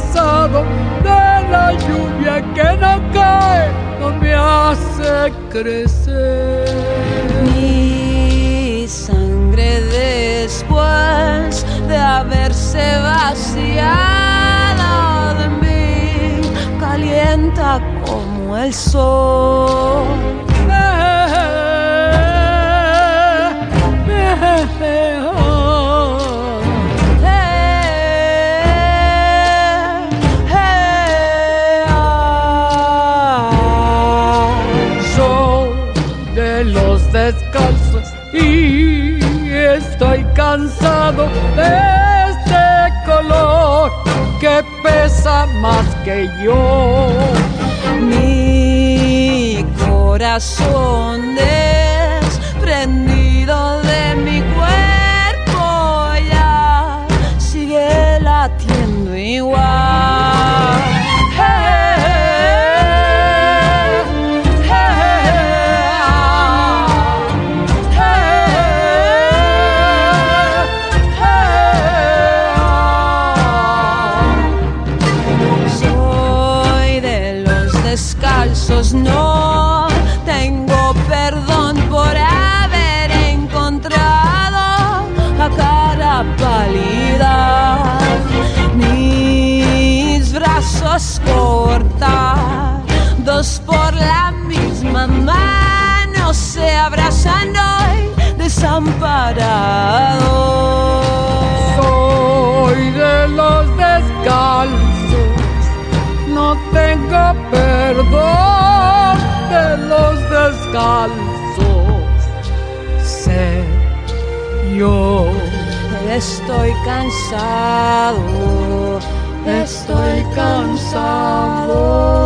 cansado de la lluvia que no cae, no me hace crecer. Mi sangre después de haberse vaciado de mí calienta como el sol. Descalzos y estoy cansado de este color que pesa más que yo. Mi corazón desprendido de mi cuerpo ya sigue latiendo igual. No tengo perdón por haber encontrado a cara pálida mis brazos cortados por la misma mano se abrazan hoy desamparados. Soy de los descalzos, no tengo perdón de los descalzos. Sé yo estoy cansado, estoy cansado.